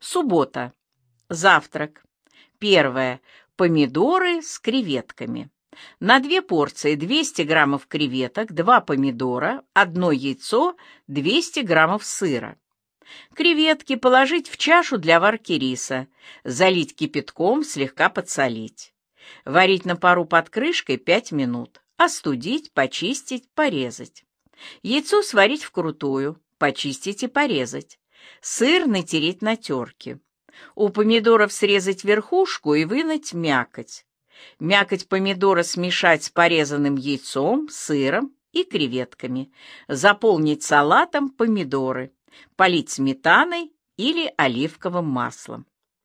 Суббота. Завтрак. Первое. Помидоры с креветками. На 2 порции 200 граммов креветок, 2 помидора, 1 яйцо, 200 граммов сыра. Креветки положить в чашу для варки риса, залить кипятком, слегка подсолить. Варить на пару под крышкой 5 минут. Остудить, почистить, порезать. Яйцо сварить вкрутую, почистить и порезать. Сыр натереть на терке. У помидоров срезать верхушку и вынуть мякоть. Мякоть помидора смешать с порезанным яйцом, сыром и креветками. Заполнить салатом помидоры. Полить сметаной или оливковым маслом.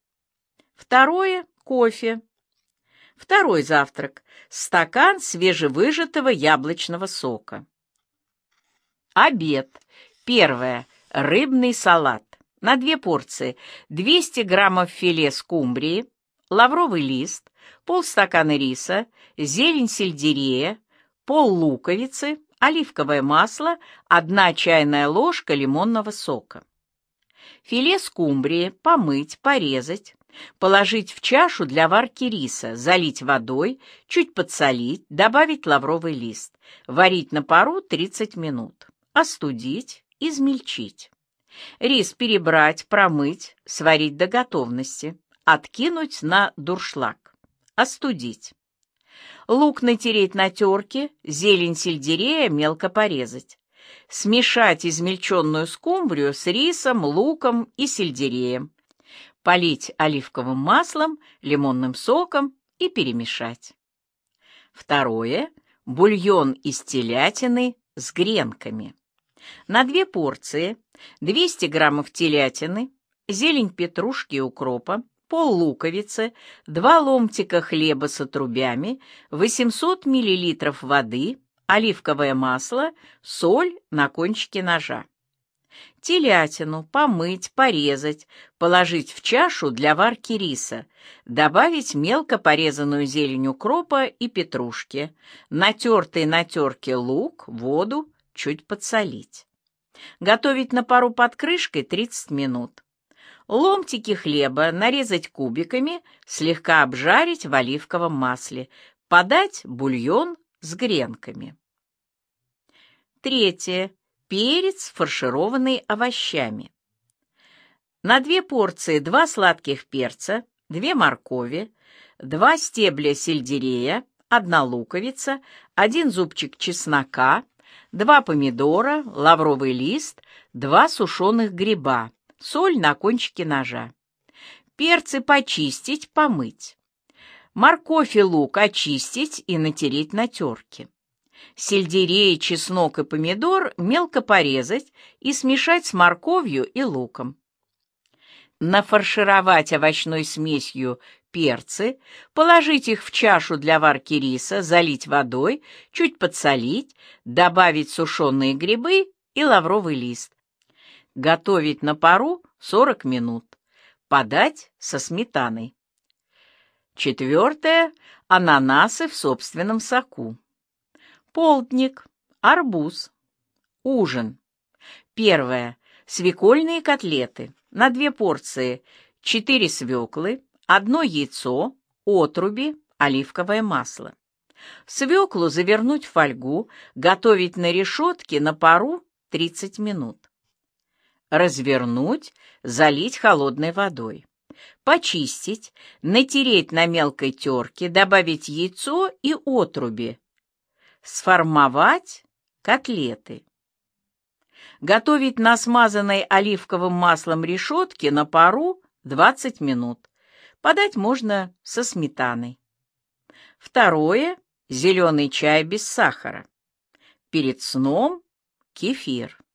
Второе. Кофе. Второй завтрак. Стакан свежевыжатого яблочного сока. Обед. Первое. Рыбный салат. На 2 порции 200 граммов филе скумбрии, лавровый лист, полстакана риса, зелень сельдерея, пол луковицы, оливковое масло, 1 чайная ложка лимонного сока. Филе скумбрии помыть, порезать, положить в чашу для варки риса, залить водой, чуть подсолить, добавить лавровый лист, варить на пару 30 минут, остудить, измельчить. Рис перебрать, промыть, сварить до готовности, откинуть на дуршлаг, остудить. Лук натереть на терке, зелень сельдерея мелко порезать. Смешать измельченную скумбрию с рисом, луком и сельдереем. Полить оливковым маслом, лимонным соком и перемешать. Второе. Бульон из телятины с гренками. На 2 порции 200 граммов телятины, зелень петрушки и укропа, пол луковицы, 2 ломтика хлеба с отрубями, 800 миллилитров воды, оливковое масло, соль на кончике ножа. Телятину помыть, порезать, положить в чашу для варки риса, добавить мелко порезанную зелень укропа и петрушки, натертый на терке лук, воду, чуть подсолить. Готовить на пару под крышкой 30 минут. Ломтики хлеба нарезать кубиками, слегка обжарить в оливковом масле. Подать бульон с гренками. Третье. Перец, фаршированный овощами. На 2 порции 2 сладких перца, 2 моркови, 2 стебля сельдерея, 1 луковица, 1 зубчик чеснока, 2 помидора, лавровый лист, 2 сушеных гриба, соль на кончике ножа. Перцы почистить, помыть. Морковь и лук очистить и натереть на терке. Сельдерей, чеснок и помидор мелко порезать и смешать с морковью и луком. Нафаршировать овощной смесью перцы, положить их в чашу для варки риса, залить водой, чуть подсолить, добавить сушеные грибы и лавровый лист. Готовить на пару 40 минут. Подать со сметаной. Четвертое. Ананасы в собственном соку. Полдник. Арбуз. Ужин. Первое. Свекольные котлеты. На 2 порции 4 свеклы, 1 яйцо, отруби, оливковое масло. Свеклу завернуть в фольгу, готовить на решетке на пару 30 минут. Развернуть, залить холодной водой. Почистить, натереть на мелкой терке, добавить яйцо и отруби. Сформовать котлеты. Готовить на смазанной оливковым маслом решетке на пару 20 минут. Подать можно со сметаной. Второе. Зеленый чай без сахара. Перед сном кефир.